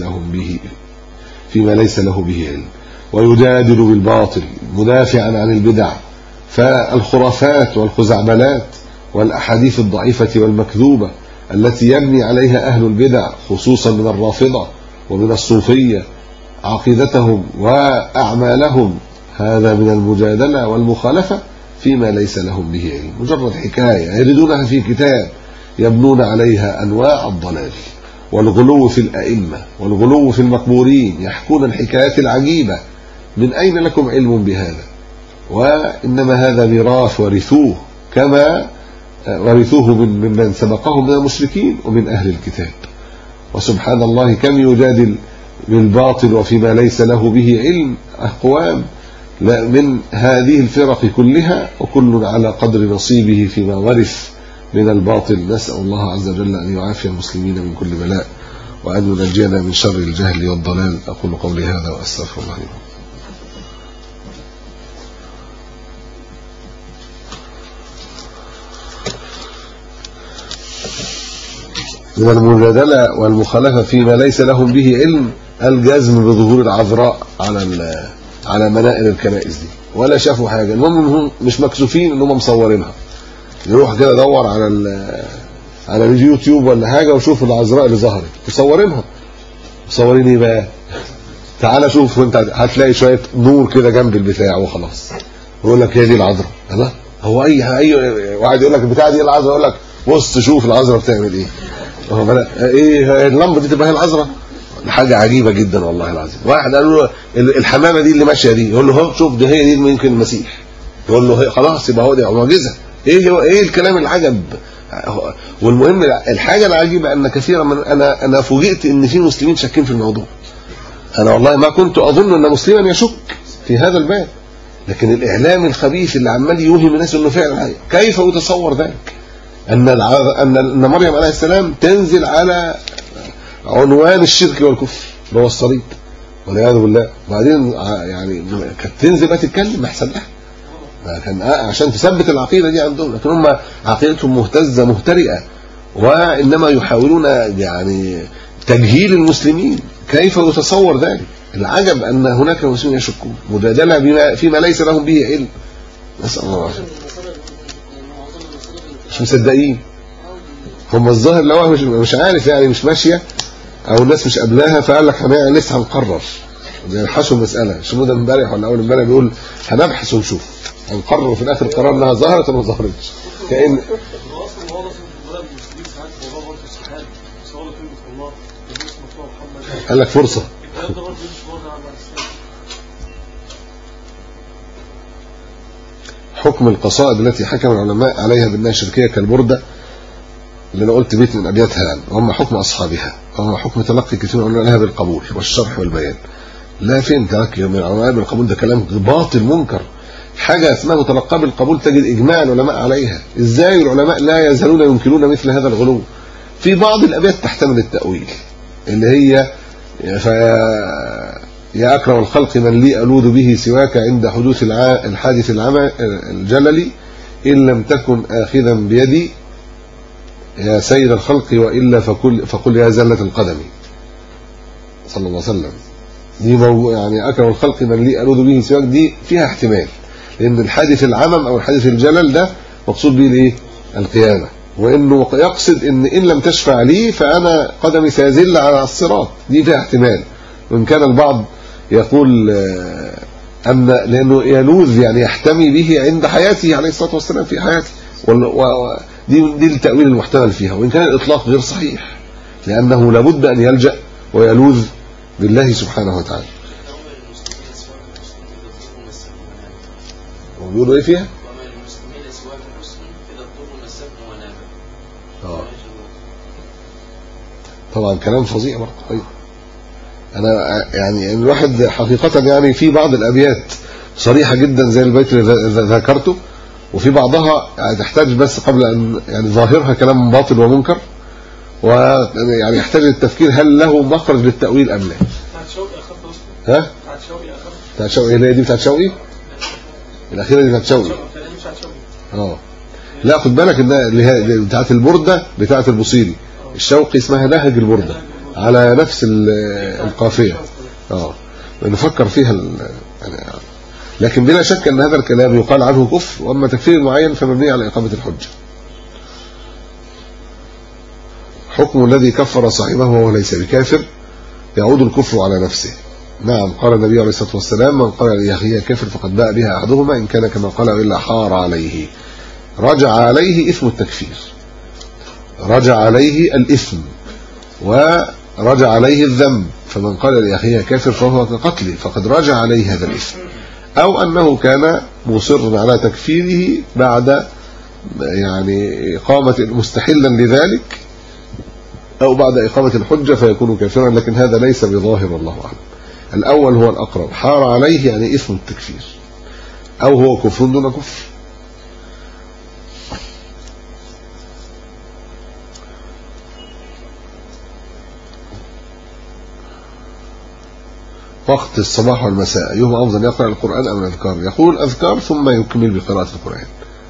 ليس له به علم، ويجادل بالباطل مدافعا عن البدع. فالخرافات والخزعبلات والأحاديث الضعيفة والمكذوبة التي يبني عليها أهل البدع خصوصا من الرافضة ومن الصوفية عقيدتهم وأعمالهم، هذا من المجادلة والمخالفة فيما ليس لهم به علم، مجرد حكاية يردونها في كتاب يبنون عليها أنواع الضلال والغلو في الأئمة والغلو في المقبورين، يحكون الحكايات العجيبة. من أين لكم علم بهذا؟ وإنما هذا ميراث ورثوه كما ورثوه من سبقهم من المشركين ومن أهل الكتاب. وسبحان الله كم يجادل بالباطل وفيما ليس له به علم أقوام من هذه الفرق كلها، وكل على قدر نصيبه فيما ورث من الباطل. نسأل الله عز وجل أن يعافي المسلمين من كل بلاء وأن ينجينا من شر الجهل والضلال. أقول قولي هذا وأستغفر الله لي. من المجادلة والمخالفة فيما ليس لهم به علم الجزم بظهور العذراء على منائر الكنائس دي، ولا شافوا حاجة. المهم هم مش مكسوفين ان هم مصورينها، يروح كده دور على اليوتيوب ولا حاجة وشوف العذراء اللي ظهرت مصورين ايه بقى؟ تعال شوف وانت هتلاقي شوية نور كده جنب البتاع وخلاص، يقول لك هي دي العذراء. الله، هو اي واحد يقول لك البتاع دي العذراء، يقول لك بص شوف العذراء بتعمل ايه. ايه اللمبه دي تبقى هي العذراء؟ حاجه عجيبه جدا والله العظيم. واحد قال له الحمامه دي اللي ماشيه دي، يقول له هو شوف ده هي دي ممكن المسيح، يقول له خلاص يبقى هو دي معجزه. ايه الكلام العجب. والمهم الحاجه العجيبه ان كثيرا من انا فوجئت ان في مسلمين شاكين في الموضوع. انا والله ما كنت اظن ان مسلما يشك في هذا الباب، لكن الاعلام الخبيث اللي عمال يوهم الناس انه فعلا كيف يتصور ذلك ان مريم عليه السلام تنزل على عنوان الشرك والكفر اللي هو الصليب والعياذ بالله، وبعدين يعني كانت تنزل بقى تتكلم ما احسن لها، كان عشان تثبت العقيده دي عندهم، لكن هم عقيدتهم مهتزه مهترئه، وانما يحاولون يعني تجهيل المسلمين. كيف يتصور ذلك؟ العجب ان هناك مسلمين يشكون مجادله فيما ليس لهم به علم. نسال الله العافيه. مش مصدقين هم الظاهر، لو مش عارف يعني مش ماشيه او الناس مش قبلها، فقال لك لسه هنقرر، بيبحثوا المساله. شنو ده امبارح ولا اول امبارح بيقول هنبحث ونشوف هنقرر، في الاخر قرار انها ظهرت ولا ما ظهرتش. كأن قال لك فرصه. حكم القصائد التي حكم العلماء عليها بأنها شركية كالبردة اللي أنا قلت بيت من أبياتها يعني، وهم حكم أصحابها، وهم حكم تلقي كثير من العلماء لها بالقبول والشرح والبيان. لا، فين تلقي من العلماء بالقبول؟ ده كلام باطل منكر. حاجة اسمها متلقى بالقبول تجد إجماع العلماء عليها. إزاي العلماء لا يزالون ينكرون مثل هذا الغلو؟ في بعض الأبيات تحتمل التأويل اللي هي يا أكرم الخلق من لي ألوذ به سواك عند حدوث الحادث الجلل إن لم تكن آخذا بيدي يا سيد الخلق وإلا فقل يا زلة القدم صلى الله عليه وسلم. دي يعني أكرم الخلق من لي ألوذ به سواك دي فيها احتمال، لأن الحادث العمم أو الحادث الجلل ده مقصود به الايه؟ القيامة، وإنه يقصد إن لم تشفع لي فأنا قدمي سيزل على الصراط. دي فيها احتمال، وإن كان البعض يقول أن لأنه يلوذ يعني يحتمي به عند حياته عليه الصلاة والسلام في حياته، دي التأويل المحتمل فيها، وإن كان الإطلاق غير صحيح لأنه لابد أن يلجأ ويلوذ بالله سبحانه وتعالى. وبيقولوا إيه فيها؟ طبعا كلام فظيع برضه. طيب أنا يعني الواحد حقيقة يعني في بعض الأبيات صريحة جدا زي البيت اللي ذكرته، وفي بعضها تحتاج بس قبل أن يعني ظاهرها كلام باطل ومنكر، ويعني يحتاج للتفكير هل له مخرج للتأويل أم لا. بتاعت شوقي أخذت ها؟ بتاعت شوقي اللي هي دي بتاعت شوقي؟ الأخيرة دي بتاعت شوقي. لا خد بالك إن اللي هي بتاعت البردة بتاعت البوصيري، الشوقي اسمها نهج البردة على نفس القافية. نفكر فيها لكن بلا شك أن هذا الكلام يقال عنه كفر، وأما تكفير معين فمبني على إقامة الحجة. حكم الذي كفر صاحبه وهو ليس بكافر، يعود الكفر على نفسه. نعم قال النبي عليه الصلاة والسلام من قال لأخيه كافر فقد باء بها أحدهما إن كان كما قال إلا حار عليه، رجع عليه إثم التكفير، رجع عليه الإثم ورجع عليه الذنب، فمن قال لأخيه كافر فهو كقتله فقد رجع عليه هذا الإثم، أو أنه كان مصر على تكفيره بعد يعني إقامة مستحلا لذلك أو بعد إقامة الحجة فيكون كافرا، لكن هذا ليس بظاهر والله أعلم. الأول هو الأقرب، حار عليه يعني إثم التكفير، أو هو كفر دون كفر. وقت الصباح والمساء أيهما أفضل، يقرأ القرآن أم الأذكار؟ يقول أذكار ثم يكمل بقراءة القرآن.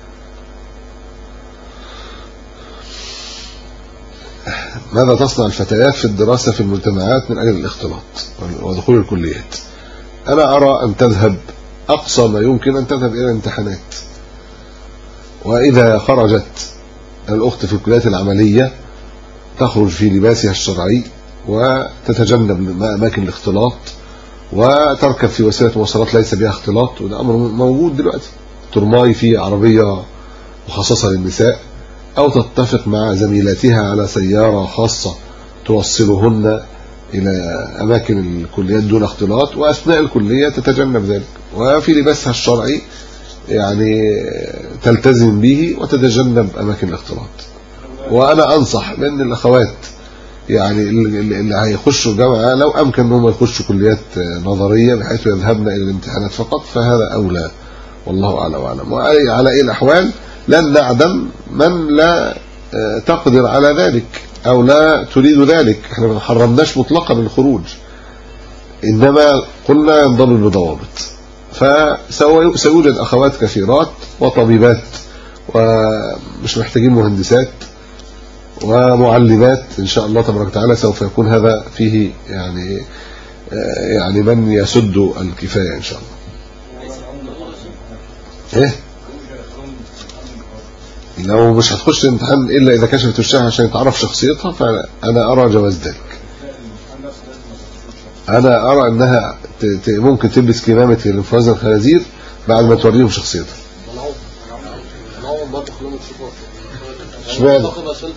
ماذا تصنع الفتيات في الدراسة في المجتمعات من أجل الاختلاط ودخول الكليات؟ أنا أرى أن تذهب أقصى ما يمكن أن تذهب إلى الامتحانات، وإذا خرجت الأخت في الكليات العملية تخرج في لباسها الشرعي وتتجنب أماكن الاختلاط وتركب في وسيلة مواصلات ليس بها اختلاط، وده أمر موجود دلوقتي. ترماي في عربية مخصصة للنساء، أو تتفق مع زميلاتها على سيارة خاصة توصلهن إلى أماكن الكليات دون اختلاط، وأثناء الكلية تتجنب ذلك، وفي لباسها الشرعي يعني تلتزم به وتتجنب أماكن الاختلاط. وأنا أنصح بأن الأخوات يعني اللي هيخشوا جامعة لو أمكن أنهم يخشوا كليات نظرية بحيث يذهبن إلى الامتحانات فقط، فهذا أولى والله أعلى وأعلم. وعلى أي الأحوال لن نعدم من لا تقدر على ذلك أو لا تريد ذلك، احنا ما حرمناش مطلقا الخروج، إنما قلنا ينضل بضوابط. فسيوجد أخوات كثيرات وطبيبات ومش محتاجين مهندسات ومعلمات إن شاء الله تبارك وتعالى، سوف يكون هذا فيه يعني من يسد الكفاية إن شاء الله. إيه؟ لو مش هتخش الامتحان إلا إذا كشفت وشها عشان يتعرف شخصيتها فأنا أرى جواز ذلك. أنا أرى أنها ممكن تلبس كمامة الانفلونزا الخنازير بعد ما توريهم شخصيتها. اشمعنى؟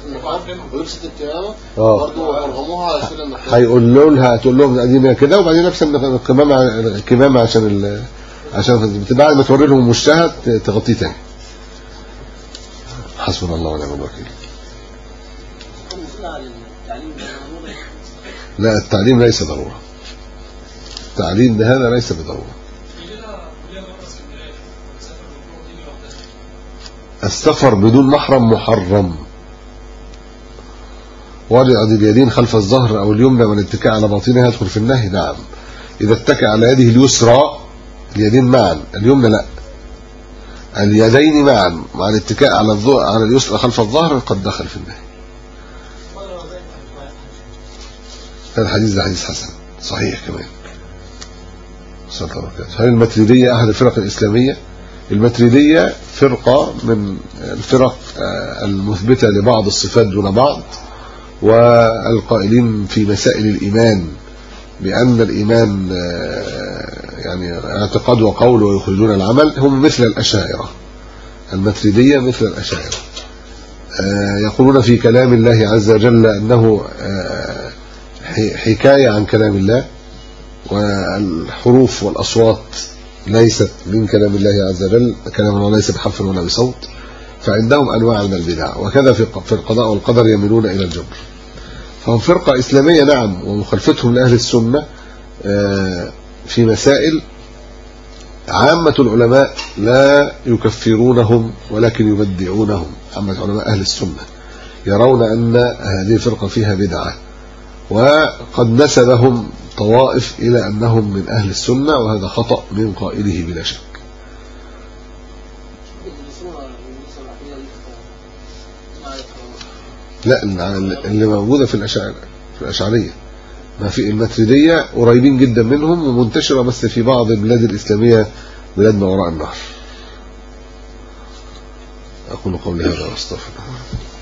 هيقول لها هتقول لهم قديمه كده وبعدين لابسه الكمامه عشان بعد ما توري لهم وشها تغطيه تاني. حسبنا الله ونعم الوكيل. لا التعليم ليس ضروره، التعليم ده هذا ليس بضروره. السفر بدون محرم محرم. وضع اليدين خلف الظهر او اليمنى والاتكاء على باطنها يدخل في النهي. نعم اذا اتكى على يده اليسرى، اليدين معا، اليمنى لا، اليدين معا مع الاتكاء على اليسرى خلف الظهر قد دخل في النهي. الحديث ده حديث حسن صحيح كمان. صلى الله عليه وسلم. هل الماتريدية أحد الفرق الإسلامية؟ الماتريدية فرقة من الفرق المثبتة لبعض الصفات دون بعض، والقائلين في مسائل الإيمان بأن الإيمان يعني اعتقاد وقول ويخرجون العمل، هم مثل الأشاعرة. الماتريدية مثل الأشاعرة، يقولون في كلام الله عز وجل أنه حكاية عن كلام الله، والحروف والأصوات ليست من كلام الله عز وجل، كلام الله ليس بحرف ولا بصوت، فعندهم أنواع من البدع. وكذا في القضاء والقدر يميلون إلى الجبر. فهم فرقة إسلامية نعم، ومخالفتهم لأهل السنة في مسائل عامة العلماء لا يكفرونهم ولكن يبدعونهم. عامة علماء أهل السنة يرون أن هذه الفرقة فيها بدعة، وقد نسبهم طوائف إلى أنهم من أهل السنة، وهذا خطأ من قائله بلا شك. لا، اللي موجودة في الأشعرية، ما في الماتريدية قريبين جدا منهم ومنتشرة بس في بعض البلاد الإسلامية، بلاد ما وراء النهر. أقول قولي هذا واستغفر الله.